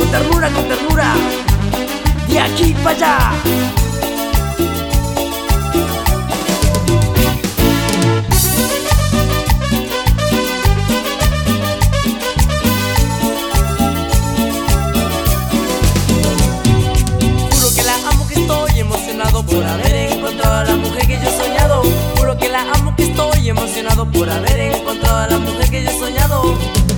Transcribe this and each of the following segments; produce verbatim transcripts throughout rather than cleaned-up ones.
con ternura, con ternura, de aquí para allá. Juro que la amo, que estoy emocionado por haber encontrado a la mujer que yo he soñado. Juro que la amo, que estoy emocionado por haber encontrado a la mujer que yo he soñado.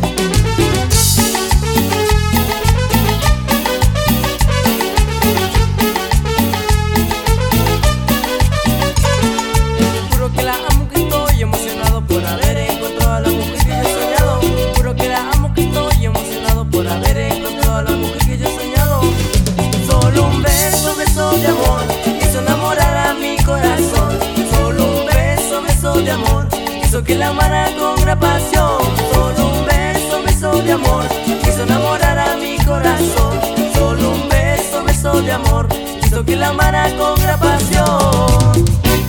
Juro que la amo, que estoy emocionado por haber encontrado a la mujer que yo he soñado. Juro que la amo, que estoy emocionado por haber encontrado a la mujer que yo he soñado. Solo un beso, beso de amor, hizo enamorar a mi corazón. Solo un beso, beso de amor, hizo que la amara con gran pasión. Solo un beso, beso de amor, hizo enamorar a mi corazón. Solo un beso, beso de amor, hizo que la amara con gran pasión.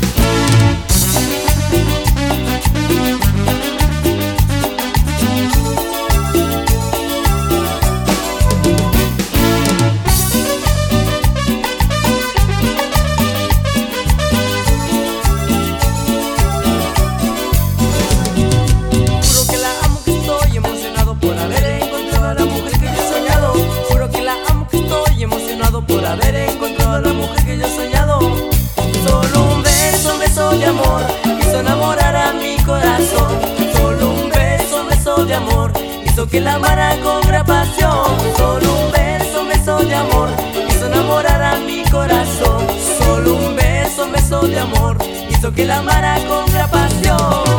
Por haber encontrado a la mujer que yo he soñado. Solo un beso, beso de amor, hizo enamorar a mi corazón. Solo un beso, beso de amor, hizo que la amara con gran pasión. Solo un beso, beso de amor, hizo enamorar a mi corazón. Solo un beso, beso de amor, hizo que la amara con gran pasión.